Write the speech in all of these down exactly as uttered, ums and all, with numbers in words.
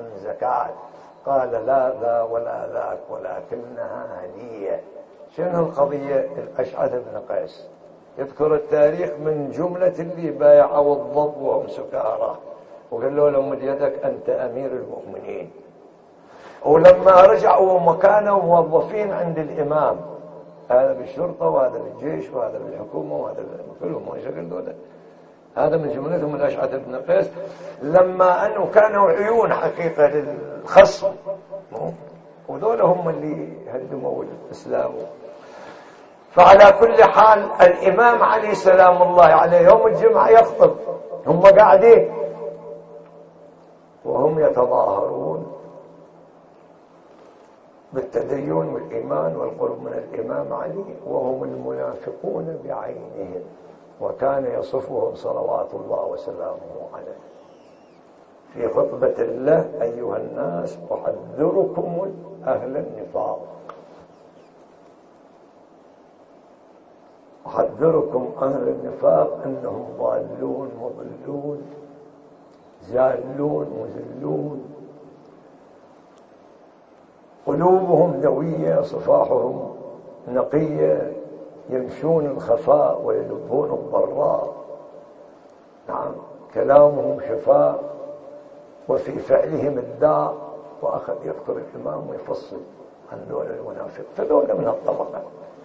زكاة. قال لا ذا ولا ذاك ولكنها هدية. شنو القضية؟ الأشعث بن قيس يذكر التاريخ من جملة اللي بايعوا الضب وهم سكارى وقال له لهم يدك أنت أمير المؤمنين. ولما رجعوا وكانوا موظفين عند الإمام، هذا بالشرطة وهذا بالجيش وهذا بالحكومة وهذا كلهم ما يشغل دولة، هذا من جملتهم الأشعث بن قيس. لما أنه كانوا عيون حقيقة للخصم، وذول هم اللي هدموا الإسلام. فعلى كل حال الإمام علي سلام الله عليه يوم الجمعة يخطب، هم قاعدين وهم يتظاهرون بالتدين والإيمان والقرب من الإمام علي، وهم المنافقون بعينهم، وكان يصفهم صلوات الله وسلامه عليه في خطبة له: أيها الناس أحذركم أهل النفاق، أحذركم أهل النفاق أنهم ضالون مضلون زالون مذلون، قلوبهم دوية صفاحهم نقية، يمشون الخفاء ويلبون الضراء. نعم، كلامهم شفاء وفي فعلهم الداء. وأخذ يذكر الإمام ويفصل عن دول المنافق، فدول من الطبقة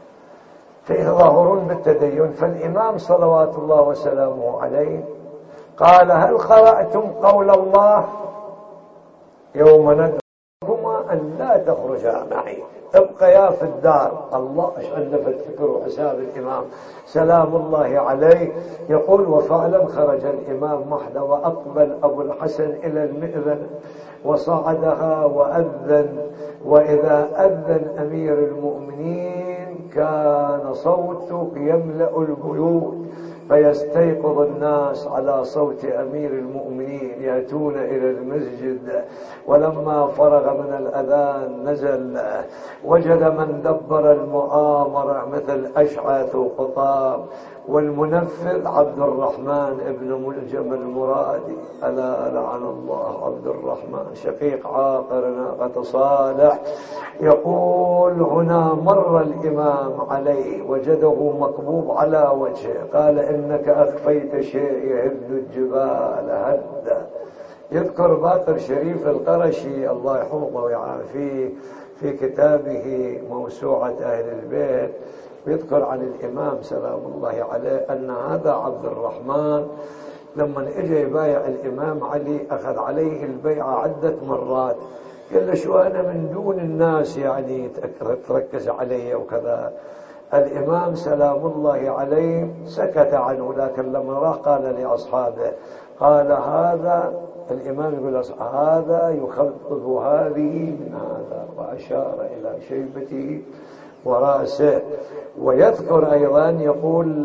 فيتظاهرون بالتدين. فالإمام صلوات الله وسلامه عليه قال: هل قرأتم قول الله يوم ندعوكما أن لا تخرجا معي، ابقيا في الدار؟ الله ايش ألف الفكر وحساب الإمام سلام الله عليه. يقول: وفعلا خرج الإمام وحده، وأقبل أبو الحسن إلى المئذنة وصعدها وأذن، وإذا أذن أمير المؤمنين كان صوته يملأ البيوت، فيستيقظ الناس على صوت أمير المؤمنين يأتون إلى المسجد. ولما فرغ من الأذان نزل، وجد من دبر المؤامرة مثل أشعث وقطاب، والمنفذ عبد الرحمن ابن ملجم المرادي. ألا لعن الله عبد الرحمن شقيق عاقر ناقة صالح. يقول: هنا مر الإمام عليه وجده مكبوب على وجهه، قال: إنك أخفيت شيء يهد الجبال هدا. يذكر باقر شريف القرشي الله يحفظه ويعافيه في كتابه موسوعة أهل البيت، ويذكر عن الإمام سلام الله عليه أن هذا عبد الرحمن لما اجى يبايع الإمام علي أخذ عليه البيعة عدة مرات. قال له: شو أنا من دون الناس يعني تركز علي وكذا. الإمام سلام الله عليه سكت عنه، لكن لما راح قال لأصحابه، قال: هذا الإمام يقول: هذا يخفض هذه من هذا، وأشار إلى شيبته ورأسه. ويذكر أيضا يقول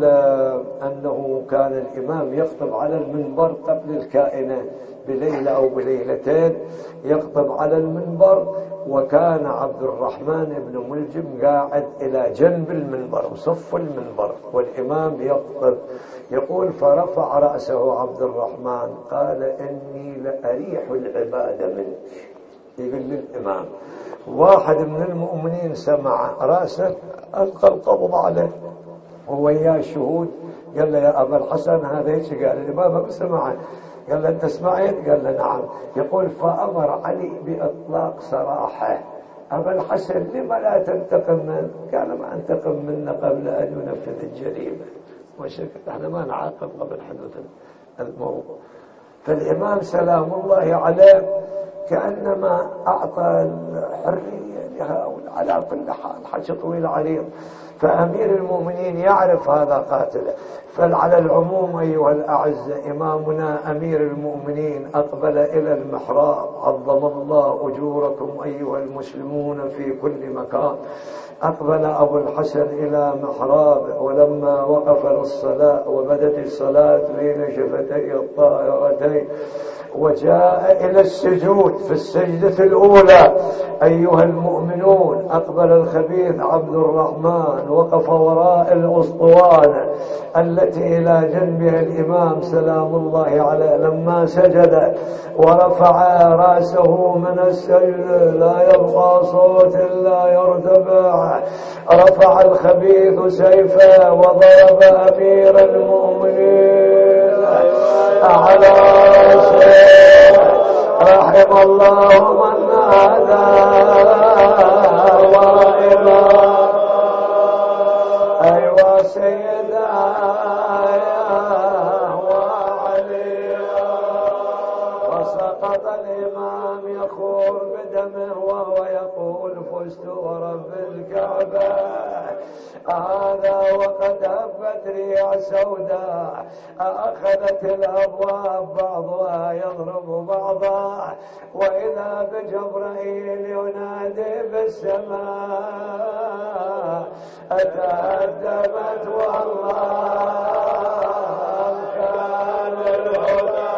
أنه كان الإمام يخطب على المنبر قبل الكائنة بليلة أو بليلتين، يخطب على المنبر، وكان عبد الرحمن بن ملجم قاعد إلى جنب المنبر وصف المنبر والإمام يخطب. يقول: فرفع رأسه عبد الرحمن قال: إني لأريح العباد منك. يقول للإمام. واحد من المؤمنين سمع رأسه ألقى القبض عليه ووياه الشهود، قال له: يا أبا الحسن هذا ايش قال؟ الإمام بسمعه. قال له: أنت سمعت؟ قال له: نعم. يقول: فأمر علي بإطلاق سراحه. أبا الحسن لما لا تنتقم منه؟ قال: ما أنتقم منه قبل أن ينفذ الجريمة، وشكت احنا ما نعاقب قبل حدوث الموضوع. فالإمام سلام الله عليه كأنما أعطى الحرية لهؤلاء على كل حال. حكي طويل عريض. فأمير المؤمنين يعرف هذا قاتله. فعلى العموم أيها الأعزة، إمامنا أمير المؤمنين أقبل إلى المحراب، عظم الله أجوركم أيها المسلمون في كل مكان. أقبل أبو الحسن إلى محرابه، ولما وقف للصلاة وبدت الصلاة بين شفتي الطائرتين وجاء إلى السجود في السجدة الأولى، أيها المؤمن يبنون. أقبل الخبيث عبد الرحمن وقف وراء الأسطوانة التي إلى جنبها الإمام سلام الله عليه. لما سجد ورفع رأسه من السجد لا يبقى صوت إلا يرتفع، رفع الخبيث سيفه وضرب أمير المؤمنين على رأسه. رحم الله من هذا وإله. أيوة سيدا وعلي. وسقط الإمام يخور بدمه وهو يقول فزت ورب الكعبة. هذا وقد هبت ريح سوداء، أخذت الأبواب بعضها يضرب بعضا، وإذا بجبرائيل ينادي بالسماء أتهدمت والله كان الهدى.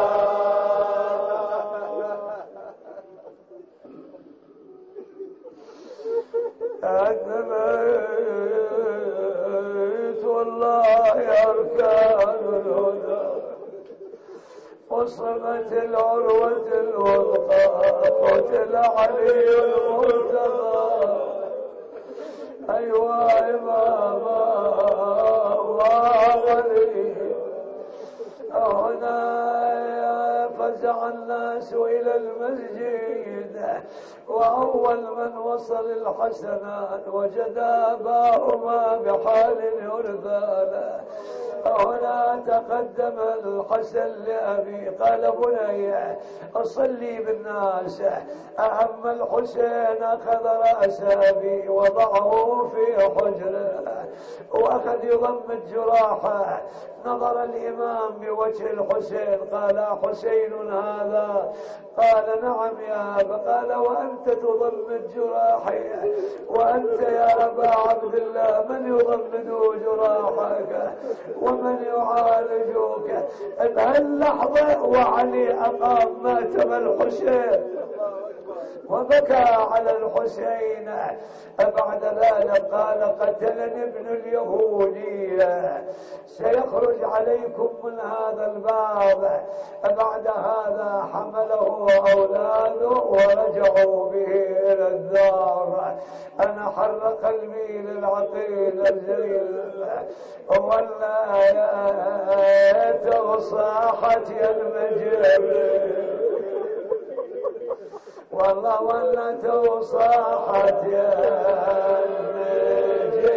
أدمت والله أركان الهدى، وصمت العروة الوثقى، قتل علي المرتضى. أيوا إمام الله ولي. هنا فزع الناس إلى المسجد، وأول من وصل الحسنان وجد أباهما بحال يرثى. هنا تقدم الحسن لأبي قال بني أصلي بالناس. أهم الحسين أخذ رأس أبي وضعه في حجره وأخذ يضم الجراحة. نظر الإمام بوجه الحسين قال حسين هذا؟ قال نعم يا أبا. قال وأنت تضم الجراح؟ وأنت يا أبا عبد الله من يضمد جراحك ومن يعالجك؟ بهاللحظة وعلي أقام ماتم الحسين وبكى على الحسين. بعد ذلك قال قتلني ابن اليهودية، سيخرج عليكم من هذا الباب. بعد هذا حمله أولاده ورجعوا به إلى الدار. أنا حر قلبي للعقيل الجليل والآيات وصاحت يا المجيب. والله ولت وصاحت يا المجيب.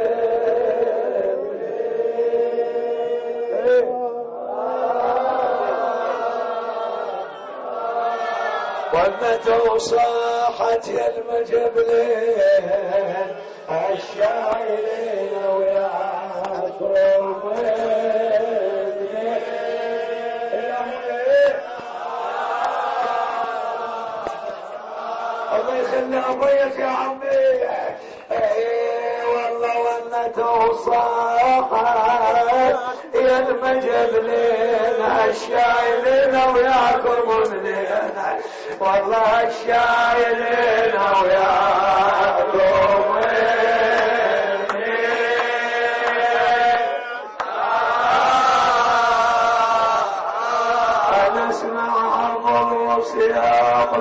ولت وصاحت يا المجبلين الشاعرين وياكم الله يخلي ابويك يا عمي. اي والله ولت وصاحت يا المجبلين الشاعرين وياكم منين. والله الشاعرين وياكم انا اسمع الرؤوس يا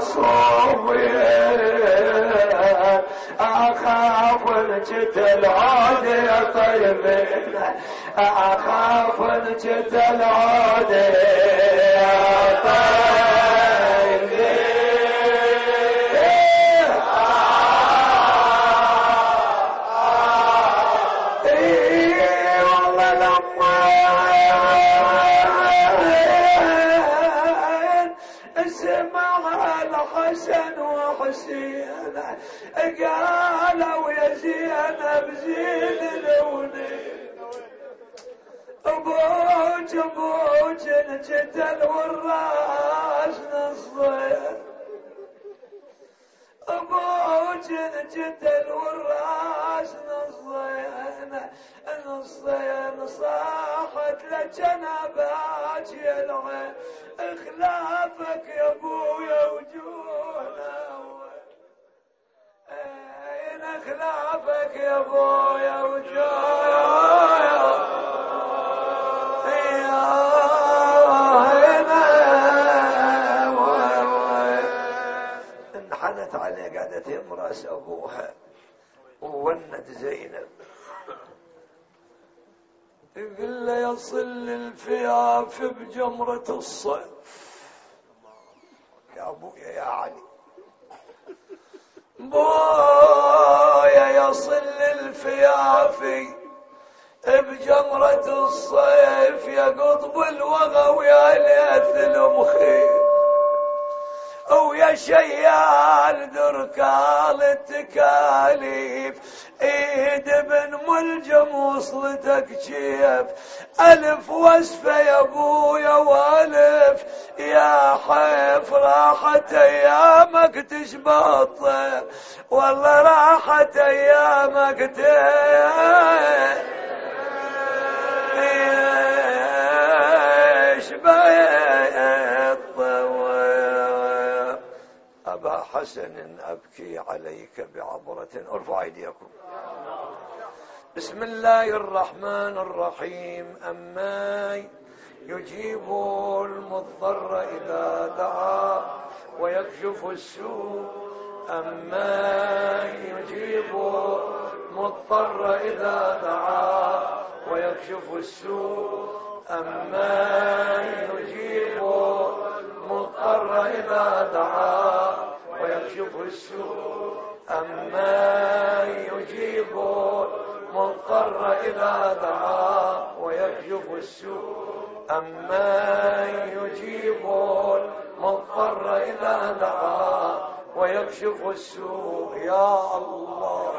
الصوفيين اخاف نجت العود يا طيبين. اخاف نجت العود يا طيبين. الحسن وحسين قالوا يا زينب زين لوني. ابوج ابوج نجتل والراس نصين. ابوج نجتل والراس نصين نصين. صاحت لجنبات يا العين اخلافك يا ابويا وجونا. خلافك يا ابويا وجايا انحنت عليه قعدت يمرأس ابوها وولد زينب يقول له يصل الفياف بجمرة الصيف يا ابويا يا علي بويا يصل الفيافي بجمرة الصيف يا قطب الوغى ويا ليث المخيف ويا شيال دركال التكاليف ايد بن ملجم وصلتك كيف الف وصفه يا ابويا والف يا حيف راحت ايامك تشبه الطير والله راحت ايامك تشبه الطير. ابا حسن ابكي عليك بعبرة ارفع ايديكم. بسم الله الرحمن الرحيم. أما يجيب المضطر إذا دعا ويكشف السوء أما يجيب المضطر إذا دعا ويكشف السوء أما يجيب المضطر إذا دعا ويكشف السوء أما يجيب مضطر إذا دعا ويكشف السوء أما يجيب مضطر إذا دعا ويكشف السوء. يا الله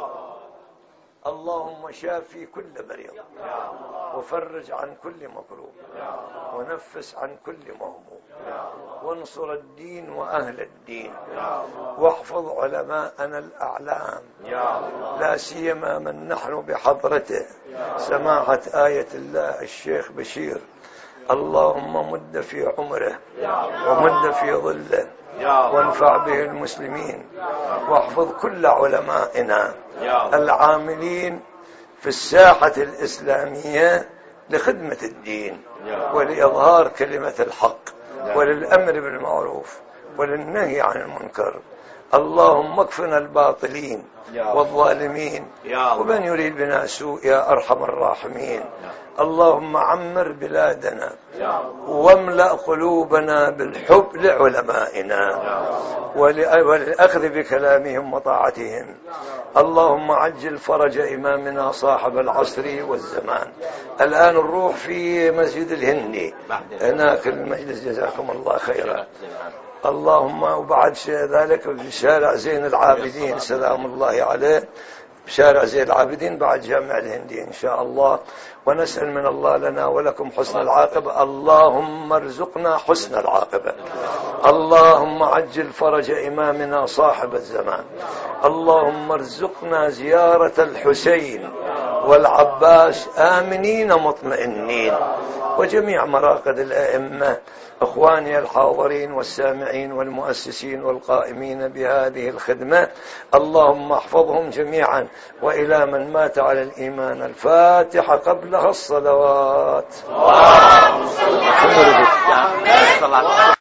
اللهم شافي كل مريض وفرج عن كل مكروب ونفس عن كل مهموم وانصر الدين وأهل الدين واحفظ علماءنا الأعلام لا سيما من نحن بحضرته سماحة آية الله الشيخ بشير. اللهم مد في عمره ومد في ظله وانفع به المسلمين واحفظ كل علمائنا العاملين في الساحة الإسلامية لخدمة الدين ولإظهار كلمة الحق وللأمر بالمعروف وللنهي عن المنكر. اللهم اكفنا الباطلين والظالمين ومن يريد بنا سوء يا أرحم الراحمين. اللهم عمر بلادنا واملأ قلوبنا بالحب لعلمائنا وللأخذ بكلامهم وطاعتهم. اللهم عجل فرج إمامنا صاحب العصر والزمان. الآن نروح في مسجد الهندي هناك المجلس جزاكم الله خيرا. اللهم وبعد ذلك في شارع زين العابدين سلام الله عليه بشارع زين العابدين بعد جامع الهندي إن شاء الله. ونسأل من الله لنا ولكم حسن العاقبة. اللهم ارزقنا حسن العاقبة. اللهم عجل فرج إمامنا صاحب الزمان. اللهم ارزقنا زيارة الحسين والعباس آمنين مطمئنين وجميع مراقد الأئمة إخواني الحاضرين والسامعين والمؤسسين والقائمين بهذه الخدمة. اللهم احفظهم جميعا وإلى من مات على الإيمان. الفاتحة قبلها الصلوات.